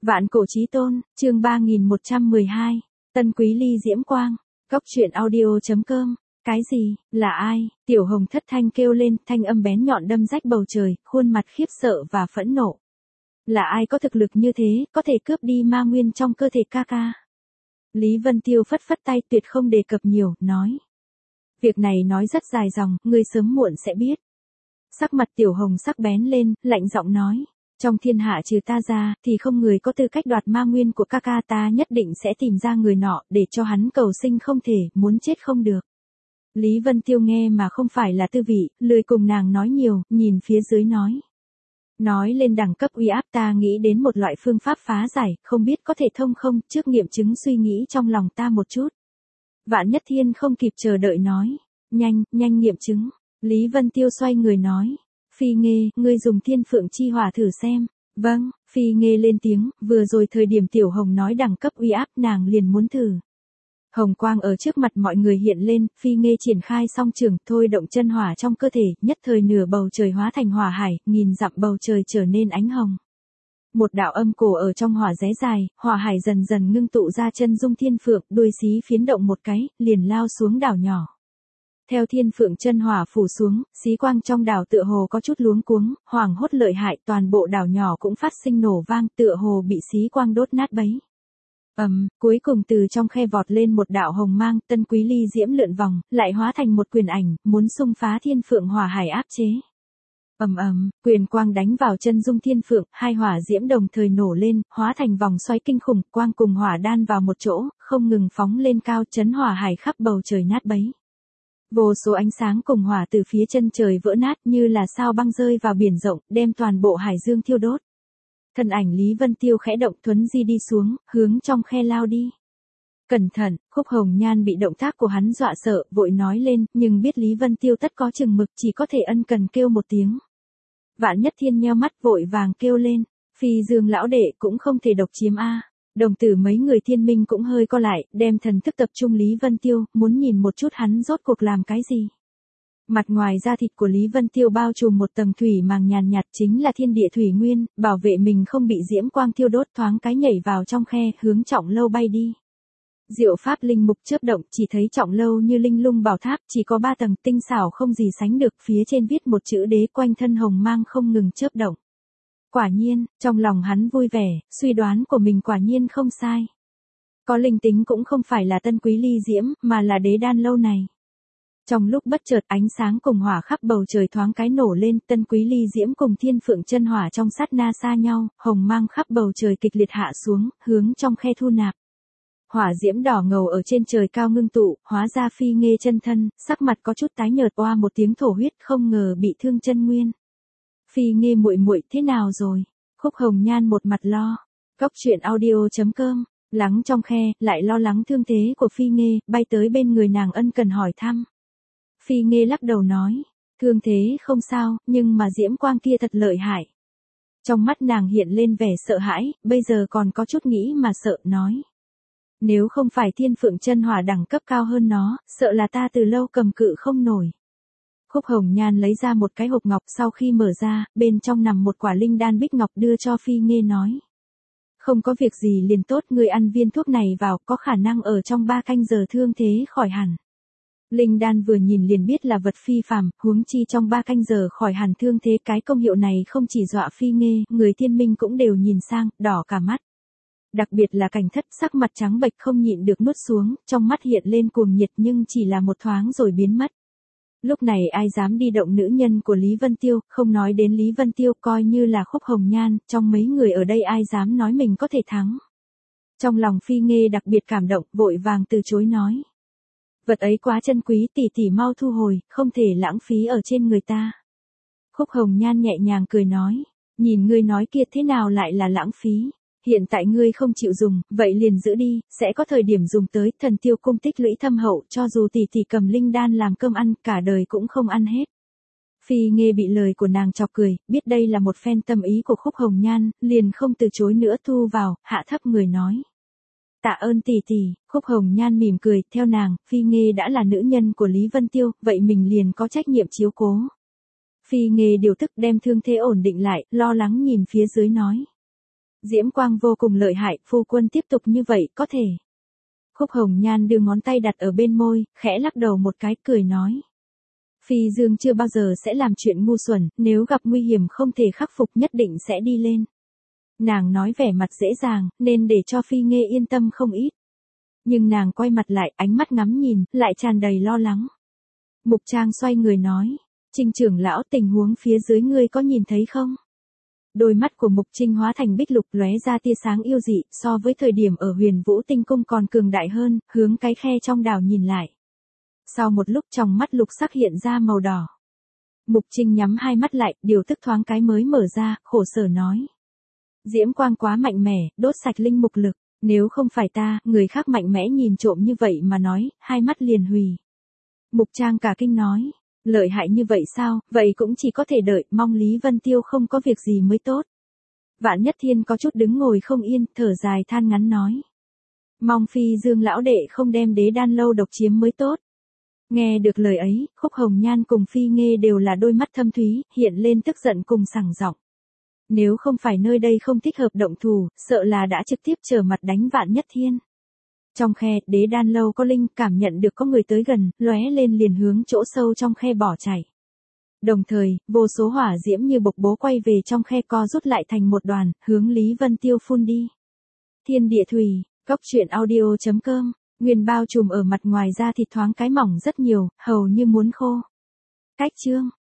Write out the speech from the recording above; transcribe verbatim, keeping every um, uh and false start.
Vạn cổ chí tôn, chương ba nghìn một trăm mười hai, Tân Quý Ly Diễm Quang, Cốc truyện audio.com, cái gì, là ai, Tiểu Hồng thất thanh kêu lên, thanh âm bén nhọn đâm rách bầu trời, khuôn mặt khiếp sợ và phẫn nộ. Là ai có thực lực như thế, có thể cướp đi ma nguyên trong cơ thể ca ca? Lý Vân Tiêu phất phất tay tuyệt không đề cập nhiều, nói. Việc này nói rất dài dòng, ngươi sớm muộn sẽ biết. Sắc mặt Tiểu Hồng sắc bén lên, lạnh giọng nói. Trong thiên hạ trừ ta ra, thì không người có tư cách đoạt ma nguyên của ca ca, ta nhất định sẽ tìm ra người nọ, để cho hắn cầu sinh không thể, muốn chết không được. Lý Vân Tiêu nghe mà không phải là tư vị, lười cùng nàng nói nhiều, nhìn phía dưới nói. Nói lên đẳng cấp uy áp, ta nghĩ đến một loại phương pháp phá giải, không biết có thể thông không, trước nghiệm chứng suy nghĩ trong lòng ta một chút. Vạn Nhất Thiên không kịp chờ đợi nói. Nhanh, nhanh nghiệm chứng. Lý Vân Tiêu xoay người nói. Phi Nghê, ngươi dùng Thiên Phượng Chi Hỏa thử xem. Vâng, Phi Nghê lên tiếng, vừa rồi thời điểm Tiểu Hồng nói đẳng cấp uy áp nàng liền muốn thử. Hồng quang ở trước mặt mọi người hiện lên, Phi Nghê triển khai song trường, thôi động chân hỏa trong cơ thể, nhất thời nửa bầu trời hóa thành hỏa hải, nghìn dặm bầu trời trở nên ánh hồng. Một đạo âm cổ ở trong hỏa rẽ dài, hỏa hải dần dần ngưng tụ ra chân dung Thiên Phượng, đuôi xí phiến động một cái, liền lao xuống đảo nhỏ. Theo Thiên Phượng chân hỏa phủ xuống, xí quang trong đảo tựa hồ có chút luống cuống, hoảng hốt lợi hại, toàn bộ đảo nhỏ cũng phát sinh nổ vang, tựa hồ bị xí quang đốt nát bấy. Ầm, um, cuối cùng từ trong khe vọt lên một đạo hồng mang, Tân Quý Ly Diễm lượn vòng, lại hóa thành một quyền ảnh, muốn xung phá Thiên Phượng hỏa hải áp chế. Ầm ầm, quyền quang đánh vào chân dung Thiên Phượng, hai hỏa diễm đồng thời nổ lên, hóa thành vòng xoáy kinh khủng, quang cùng hỏa đan vào một chỗ, không ngừng phóng lên cao, chấn hỏa hải khắp bầu trời nát bấy. Vô số ánh sáng cùng hỏa từ phía chân trời vỡ nát như là sao băng rơi vào biển rộng, đem toàn bộ hải dương thiêu đốt. Thân ảnh Lý Vân Tiêu khẽ động thuấn di đi xuống, hướng trong khe lao đi. Cẩn thận, Khúc Hồng Nhan bị động tác của hắn dọa sợ, vội nói lên, nhưng biết Lý Vân Tiêu tất có chừng mực, chỉ có thể ân cần kêu một tiếng. Vạn Nhất Thiên nheo mắt vội vàng kêu lên, Phi Dương lão đệ cũng không thể độc chiếm a. Đồng tử mấy người Thiên Minh cũng hơi co lại, đem thần thức tập trung Lý Vân Tiêu, muốn nhìn một chút hắn rốt cuộc làm cái gì. Mặt ngoài da thịt của Lý Vân Tiêu bao trùm một tầng thủy màng nhàn nhạt, chính là thiên địa thủy nguyên, bảo vệ mình không bị diễm quang thiêu đốt, thoáng cái nhảy vào trong khe, hướng Trọng Lâu bay đi. Diệu pháp linh mục chớp động, chỉ thấy Trọng Lâu như linh lung bảo tháp, chỉ có ba tầng, tinh xảo không gì sánh được, phía trên viết một chữ đế, quanh thân hồng mang không ngừng chớp động. Quả nhiên, trong lòng hắn vui vẻ, suy đoán của mình quả nhiên không sai. Có linh tính cũng không phải là Tân Quý Ly Diễm, mà là đế đan lâu này. Trong lúc bất chợt, ánh sáng cùng hỏa khắp bầu trời thoáng cái nổ lên, Tân Quý Ly Diễm cùng Thiên Phượng chân hỏa trong sát na xa nhau, hồng mang khắp bầu trời kịch liệt hạ xuống, hướng trong khe thu nạp. Hỏa diễm đỏ ngầu ở trên trời cao ngưng tụ, hóa ra Phi Nghê chân thân, sắc mặt có chút tái nhợt, oa một tiếng thổ huyết, không ngờ bị thương chân nguyên. Phi Nghê muội muội thế nào rồi? Khúc Hồng Nhan một mặt lo. Cốc truyện audio.com, lắng trong khe, lại lo lắng thương thế của Phi Nghê, bay tới bên người nàng ân cần hỏi thăm. Phi Nghê lắc đầu nói, thương thế không sao, nhưng mà diễm quang kia thật lợi hại. Trong mắt nàng hiện lên vẻ sợ hãi, bây giờ còn có chút nghĩ mà sợ, nói. Nếu không phải Thiên Phượng chân hỏa đẳng cấp cao hơn nó, sợ là ta từ lâu cầm cự không nổi. Khúc Hồng Nhan lấy ra một cái hộp ngọc, sau khi mở ra, bên trong nằm một quả linh đan bích ngọc, đưa cho Phi Nghê nói. Không có việc gì liền tốt, ngươi ăn viên thuốc này vào, có khả năng ở trong ba canh giờ thương thế khỏi hẳn. Linh đan vừa nhìn liền biết là vật phi phàm, huống chi trong ba canh giờ khỏi hẳn thương thế, cái công hiệu này không chỉ dọa Phi Nghê, người Thiên Minh cũng đều nhìn sang, đỏ cả mắt. Đặc biệt là Cảnh Thất, sắc mặt trắng bệch không nhịn được nuốt xuống, trong mắt hiện lên cuồng nhiệt nhưng chỉ là một thoáng rồi biến mất. Lúc này ai dám đi động nữ nhân của Lý Vân Tiêu, không nói đến Lý Vân Tiêu, coi như là Khúc Hồng Nhan, trong mấy người ở đây ai dám nói mình có thể thắng. Trong lòng Phi Nghê đặc biệt cảm động, vội vàng từ chối nói. Vật ấy quá chân quý, tỷ tỷ mau thu hồi, không thể lãng phí ở trên người ta. Khúc Hồng Nhan nhẹ nhàng cười nói, nhìn ngươi nói kia thế nào lại là lãng phí. Hiện tại ngươi không chịu dùng, vậy liền giữ đi, sẽ có thời điểm dùng tới, Thần Tiêu cung tích lũy thâm hậu, cho dù tỷ tỷ cầm linh đan làm cơm ăn, cả đời cũng không ăn hết. Phi Nghê bị lời của nàng chọc cười, biết đây là một phen tâm ý của Khúc Hồng Nhan, liền không từ chối nữa, thu vào, hạ thấp người nói. Tạ ơn tỷ tỷ. Khúc Hồng Nhan mỉm cười, theo nàng, Phi Nghê đã là nữ nhân của Lý Vân Tiêu, vậy mình liền có trách nhiệm chiếu cố. Phi Nghê điều tức đem thương thế ổn định lại, lo lắng nhìn phía dưới nói. Diễm quang vô cùng lợi hại, phu quân tiếp tục như vậy có thể. Khúc Hồng Nhan đưa ngón tay đặt ở bên môi, khẽ lắc đầu một cái, cười nói. Phi Dương chưa bao giờ sẽ làm chuyện ngu xuẩn, nếu gặp nguy hiểm không thể khắc phục nhất định sẽ đi lên. Nàng nói vẻ mặt dễ dàng, nên để cho Phi Nghê yên tâm không ít. Nhưng nàng quay mặt lại, ánh mắt ngắm nhìn, lại tràn đầy lo lắng. Mục Trang xoay người nói, Trinh trưởng lão, tình huống phía dưới ngươi có nhìn thấy không? Đôi mắt của Mục Trinh hóa thành bích lục, lóe ra tia sáng yêu dị, so với thời điểm ở Huyền Vũ Tinh Cung còn cường đại hơn, hướng cái khe trong đảo nhìn lại. Sau một lúc trong mắt lục sắc hiện ra màu đỏ. Mục Trinh nhắm hai mắt lại, điều tức thoáng cái mới mở ra, khổ sở nói. Diễm quang quá mạnh mẽ, đốt sạch linh mục lực, nếu không phải ta, người khác mạnh mẽ nhìn trộm như vậy mà nói, hai mắt liền hủy. Mục Trang cả kinh nói, lợi hại như vậy sao, vậy cũng chỉ có thể đợi, mong Lý Vân Tiêu không có việc gì mới tốt. Vạn Nhất Thiên có chút đứng ngồi không yên, thở dài than ngắn nói. Mong Phi Dương lão đệ không đem Đế Đan lâu độc chiếm mới tốt. Nghe được lời ấy, Khúc Hồng Nhan cùng Phi Nghê đều là đôi mắt thâm thúy, hiện lên tức giận cùng sảng giọng. Nếu không phải nơi đây không thích hợp động thủ, sợ là đã trực tiếp trở mặt đánh Vạn Nhất Thiên. Trong khe, Đế Đan lâu có linh, cảm nhận được có người tới gần, lóe lên liền hướng chỗ sâu trong khe bỏ chạy. Đồng thời, vô số hỏa diễm như bộc bố quay về trong khe co rút lại thành một đoàn, hướng Lý Vân Tiêu phun đi. Thiên địa thủy, góc truyện audio chấm com, nguyên bao trùm ở mặt ngoài da thịt thoáng cái mỏng rất nhiều, hầu như muốn khô. Cách chương